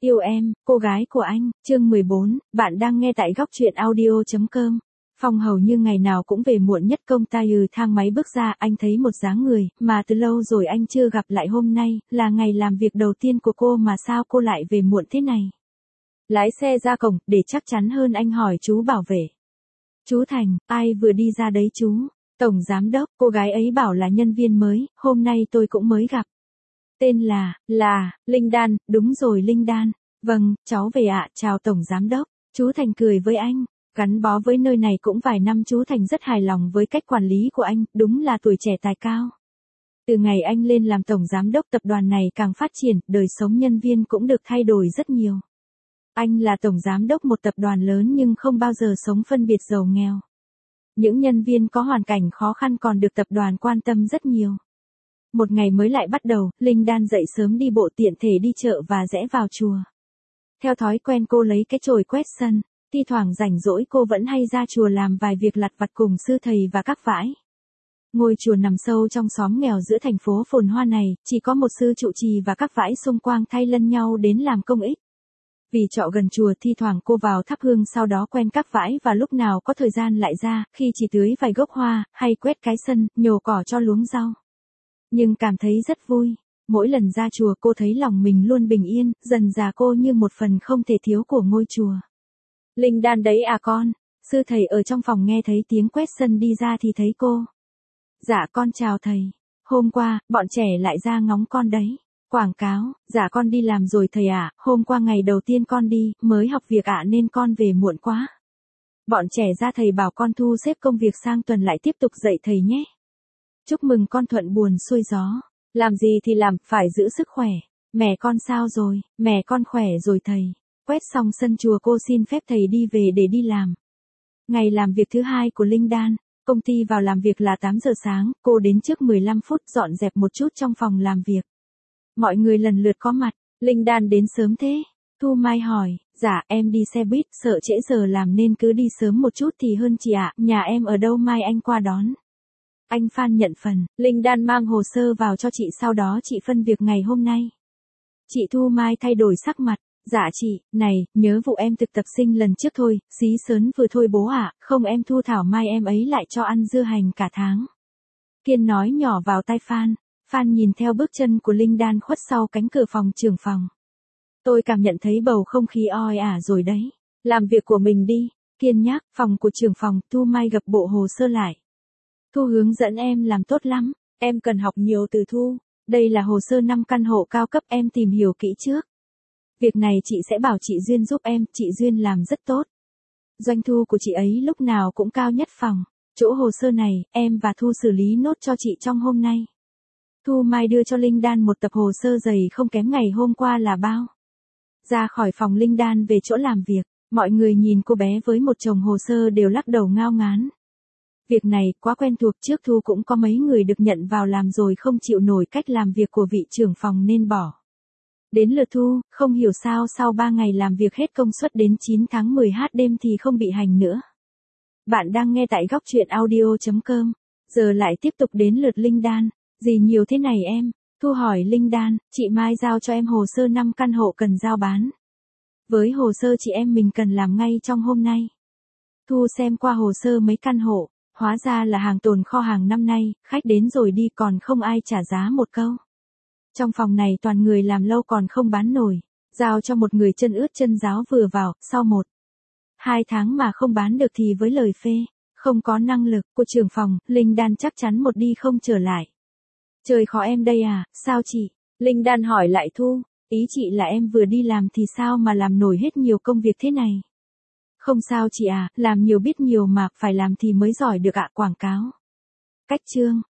Yêu em, cô gái của anh, chương 14, bạn đang nghe tại góc truyện audio.com. Phong hầu như ngày nào cũng về muộn nhất công ta thang máy bước ra, anh thấy một dáng người, mà từ lâu rồi anh chưa gặp lại, hôm nay, là ngày làm việc đầu tiên của cô mà sao cô lại về muộn thế này. Lái xe ra cổng, để chắc chắn hơn anh hỏi chú bảo vệ. Chú Thành, ai vừa đi ra đấy chú? Tổng giám đốc, cô gái ấy bảo là nhân viên mới, hôm nay tôi cũng mới gặp. Tên là, Linh Đan, đúng rồi Linh Đan. Vâng, cháu về ạ, chào Tổng Giám đốc. Chú Thành cười với anh, gắn bó với nơi này cũng vài năm, chú Thành rất hài lòng với cách quản lý của anh, đúng là tuổi trẻ tài cao. Từ ngày anh lên làm Tổng Giám đốc, tập đoàn này càng phát triển, đời sống nhân viên cũng được thay đổi rất nhiều. Anh là Tổng Giám đốc một tập đoàn lớn nhưng không bao giờ sống phân biệt giàu nghèo. Những nhân viên có hoàn cảnh khó khăn còn được tập đoàn quan tâm rất nhiều. Một ngày mới lại bắt đầu, Linh Đan dậy sớm đi bộ tiện thể đi chợ và rẽ vào chùa. Theo thói quen cô lấy cái chổi quét sân, thi thoảng rảnh rỗi cô vẫn hay ra chùa làm vài việc lặt vặt cùng sư thầy và các vãi. Ngôi chùa nằm sâu trong xóm nghèo giữa thành phố phồn hoa này, chỉ có một sư trụ trì và các vãi xung quanh thay lân nhau đến làm công ích. Vì trọ gần chùa, thi thoảng cô vào thắp hương, sau đó quen các vãi và lúc nào có thời gian lại ra, khi chỉ tưới vài gốc hoa, hay quét cái sân, nhổ cỏ cho luống rau. Nhưng cảm thấy rất vui. Mỗi lần ra chùa cô thấy lòng mình luôn bình yên, dần dà cô như một phần không thể thiếu của ngôi chùa. Linh Đan đấy à con? Sư thầy ở trong phòng nghe thấy tiếng quét sân đi ra thì thấy cô. Dạ con chào thầy. Hôm qua, bọn trẻ lại ra ngóng con đấy. Quảng cáo, dạ con đi làm rồi thầy ạ, hôm qua ngày đầu tiên con đi, mới học việc ạ nên con về muộn quá. Bọn trẻ ra thầy bảo con thu xếp công việc sang tuần lại tiếp tục dạy thầy nhé. Chúc mừng con thuận buồm xuôi gió. Làm gì thì làm, phải giữ sức khỏe. Mẹ con sao rồi? Mẹ con khỏe rồi thầy. Quét xong sân chùa cô xin phép thầy đi về để đi làm. Ngày làm việc thứ hai của Linh Đan, công ty vào làm việc là 8 giờ sáng, cô đến trước 15 phút dọn dẹp một chút trong phòng làm việc. Mọi người lần lượt có mặt, Linh Đan đến sớm thế? Thu Mai hỏi, dạ em đi xe buýt, sợ trễ giờ làm nên cứ đi sớm một chút thì hơn chị ạ, nhà em ở đâu mai anh qua đón. Anh Phan nhận phần, Linh Đan mang hồ sơ vào cho chị, sau đó chị phân việc ngày hôm nay. Chị Thu Mai thay đổi sắc mặt, dạ chị, này, nhớ vụ em thực tập sinh lần trước thôi, xí sớn vừa thôi bố ạ, không em thu thảo mai em ấy lại cho ăn dưa hành cả tháng. Kiên nói nhỏ vào tai Phan. Phan nhìn theo bước chân của Linh Đan khuất sau cánh cửa phòng trưởng phòng. Tôi cảm nhận thấy bầu không khí oi ả rồi đấy. Làm việc của mình đi. Kiên nhắc, phòng của trưởng phòng, Thu Mai gập bộ hồ sơ lại. Thu hướng dẫn em làm tốt lắm, em cần học nhiều từ Thu. Đây là hồ sơ 5 căn hộ cao cấp, em tìm hiểu kỹ trước. Việc này chị sẽ bảo chị Duyên giúp em, chị Duyên làm rất tốt. Doanh thu của chị ấy lúc nào cũng cao nhất phòng. Chỗ hồ sơ này, em và Thu xử lý nốt cho chị trong hôm nay. Thu Mai đưa cho Linh Đan một tập hồ sơ dày không kém ngày hôm qua là bao. Ra khỏi phòng, Linh Đan về chỗ làm việc, mọi người nhìn cô bé với một chồng hồ sơ đều lắc đầu ngao ngán. Việc này quá quen thuộc, trước Thu cũng có mấy người được nhận vào làm rồi không chịu nổi cách làm việc của vị trưởng phòng nên bỏ. Đến lượt Thu, không hiểu sao sau 3 ngày làm việc hết công suất đến 9 tháng 10 h đêm thì không bị hành nữa. Bạn đang nghe tại góc truyện audio.com. Giờ lại tiếp tục đến lượt Linh Đan. Gì nhiều thế này em? Thu hỏi Linh Đan, chị Mai giao cho em hồ sơ 5 căn hộ cần giao bán. Với hồ sơ chị em mình cần làm ngay trong hôm nay. Thu xem qua hồ sơ mấy căn hộ, hóa ra là hàng tồn kho hàng năm nay, khách đến rồi đi còn không ai trả giá một câu. Trong phòng này toàn người làm lâu còn không bán nổi, giao cho một người chân ướt chân ráo vừa vào, sau 1-2 tháng mà không bán được thì với lời phê, không có năng lực của trưởng phòng, Linh Đan chắc chắn một đi không trở lại. Trời khó em đây à, sao chị? Linh Đan hỏi lại Thu, ý chị là em vừa đi làm thì sao mà làm nổi hết nhiều công việc thế này? Không sao chị à, làm nhiều biết nhiều mà, phải làm thì mới giỏi được ạ. Quảng cáo. Cách chương.